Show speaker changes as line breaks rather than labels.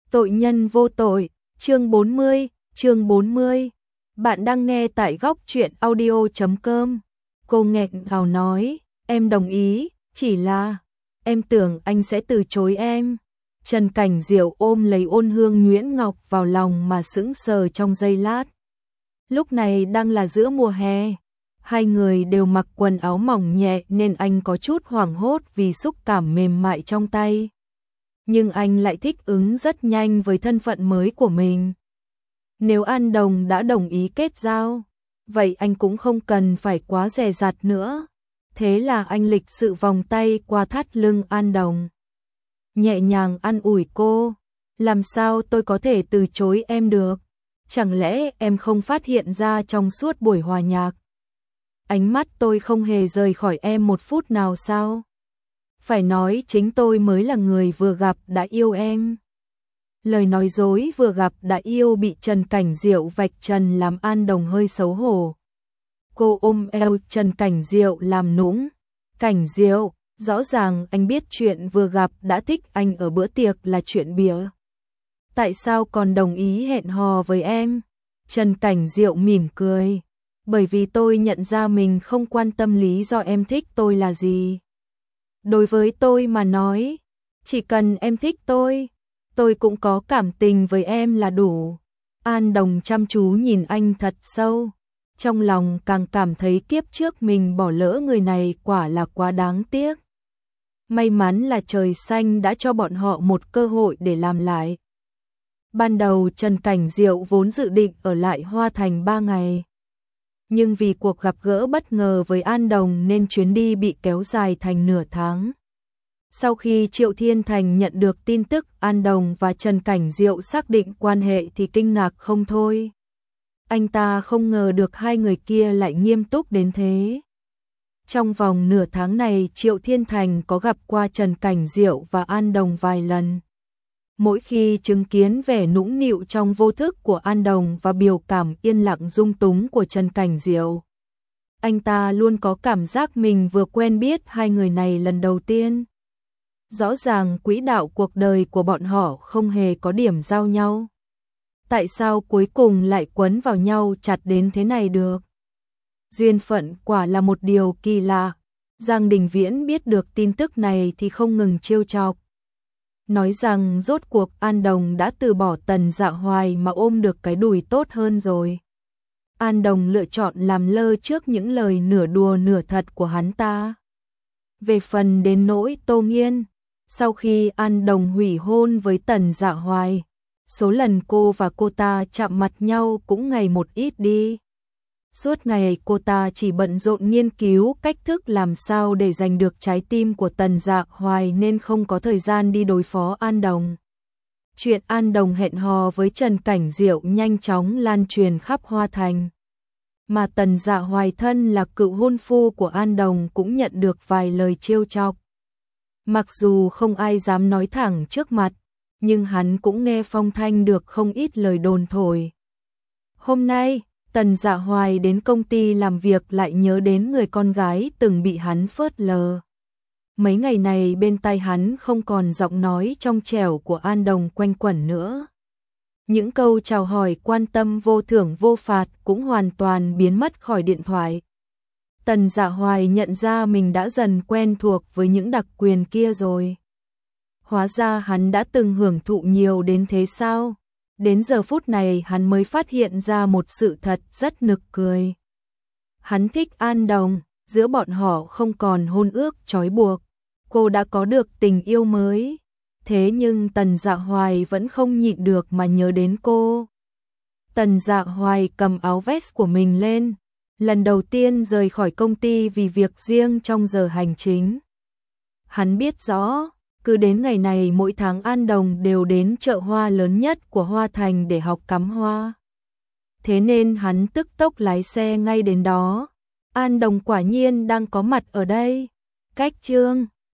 Tội nhân vô tội, chương 40. Bạn đang nghe tại góc truyện audio.com. Cô nghẹn ngào nói, em đồng ý, chỉ là em tưởng anh sẽ từ chối em. Trần Cảnh Diệu ôm lấy Ôn Hương Nguyễn Ngọc vào lòng mà sững sờ trong giây lát. Lúc này đang là giữa mùa hè, hai người đều mặc quần áo mỏng nhẹ nên anh có chút hoảng hốt vì xúc cảm mềm mại trong tay. Nhưng anh lại thích ứng rất nhanh với thân phận mới của mình. Nếu An Đồng đã đồng ý kết giao, vậy anh cũng không cần phải quá dè dặt nữa. Thế là anh lịch sự vòng tay qua thắt lưng An Đồng, nhẹ nhàng an ủi cô, làm sao tôi có thể từ chối em được? Chẳng lẽ em không phát hiện ra trong suốt buổi hòa nhạc? Ánh mắt tôi không hề rời khỏi em một phút nào sao? Phải nói chính tôi mới là người vừa gặp đã yêu em. Lời nói dối vừa gặp đã yêu bị Trần Cảnh Diệu vạch trần làm An Đồng hơi xấu hổ. Cô ôm eo Trần Cảnh Diệu làm nũng. Cảnh Diệu, rõ ràng anh biết chuyện vừa gặp đã thích anh ở bữa tiệc là chuyện bịa. Tại sao còn đồng ý hẹn hò với em? Trần Cảnh Diệu mỉm cười. Bởi vì tôi nhận ra mình không quan tâm lý do em thích tôi là gì. Đối với tôi mà nói, chỉ cần em thích tôi cũng có cảm tình với em là đủ. An Đồng chăm chú nhìn anh thật sâu, trong lòng càng cảm thấy kiếp trước mình bỏ lỡ người này quả là quá đáng tiếc. May mắn là trời xanh đã cho bọn họ một cơ hội để làm lại. Ban đầu Trần Cảnh Diệu vốn dự định ở lại Hoa Thành 3 ngày. Nhưng vì cuộc gặp gỡ bất ngờ với An Đồng nên chuyến đi bị kéo dài thành nửa tháng. Sau khi Triệu Thiên Thành nhận được tin tức An Đồng và Trần Cảnh Diệu xác định quan hệ thì kinh ngạc không thôi. Anh ta không ngờ được hai người kia lại nghiêm túc đến thế. Trong vòng nửa tháng này Triệu Thiên Thành có gặp qua Trần Cảnh Diệu và An Đồng vài lần. Mỗi khi chứng kiến vẻ nũng nịu trong vô thức của An Đồng và biểu cảm yên lặng dung túng của Trần Cảnh Diệu, anh ta luôn có cảm giác mình vừa quen biết hai người này lần đầu tiên. Rõ ràng quỹ đạo cuộc đời của bọn họ không hề có điểm giao nhau. Tại sao cuối cùng lại quấn vào nhau chặt đến thế này được? Duyên phận quả là một điều kỳ lạ. Giang Đình Viễn biết được tin tức này thì không ngừng trêu chọc. Nói rằng rốt cuộc An Đồng đã từ bỏ Tần Dạ Hoài mà ôm được cái đùi tốt hơn rồi. An Đồng lựa chọn làm lơ trước những lời nửa đùa nửa thật của hắn ta. Về phần đến nỗi Tô Nghiên, sau khi An Đồng hủy hôn với Tần Dạ Hoài, số lần cô và cô ta chạm mặt nhau cũng ngày một ít đi. Suốt ngày cô ta chỉ bận rộn nghiên cứu cách thức làm sao để giành được trái tim của Tần Dạ Hoài nên không có thời gian đi đối phó An Đồng. Chuyện An Đồng hẹn hò với Trần Cảnh Diệu nhanh chóng lan truyền khắp Hoa Thành. Mà Tần Dạ Hoài thân là cựu hôn phu của An Đồng cũng nhận được vài lời trêu chọc. Mặc dù không ai dám nói thẳng trước mặt, nhưng hắn cũng nghe phong thanh được không ít lời đồn thổi. Hôm nay, Tần Dạ Hoài đến công ty làm việc lại nhớ đến người con gái từng bị hắn phớt lờ. Mấy ngày này bên tai hắn không còn giọng nói trong trẻo của An Đồng quanh quẩn nữa. Những câu chào hỏi quan tâm vô thưởng vô phạt cũng hoàn toàn biến mất khỏi điện thoại. Tần Dạ Hoài nhận ra mình đã dần quen thuộc với những đặc quyền kia rồi. Hóa ra hắn đã từng hưởng thụ nhiều đến thế sao? Đến giờ phút này hắn mới phát hiện ra một sự thật rất nực cười. Hắn thích An Đồng, giữa bọn họ không còn hôn ước trói buộc. Cô đã có được tình yêu mới. Thế nhưng Tần Dạ Hoài vẫn không nhịn được mà nhớ đến cô. Tần Dạ Hoài cầm áo vest của mình lên, lần đầu tiên rời khỏi công ty vì việc riêng trong giờ hành chính. Hắn biết rõ, cứ đến ngày này mỗi tháng An Đồng đều đến chợ hoa lớn nhất của Hoa Thành để học cắm hoa. Thế nên hắn tức tốc lái xe ngay đến đó. An Đồng quả nhiên đang có mặt ở đây. Cách chương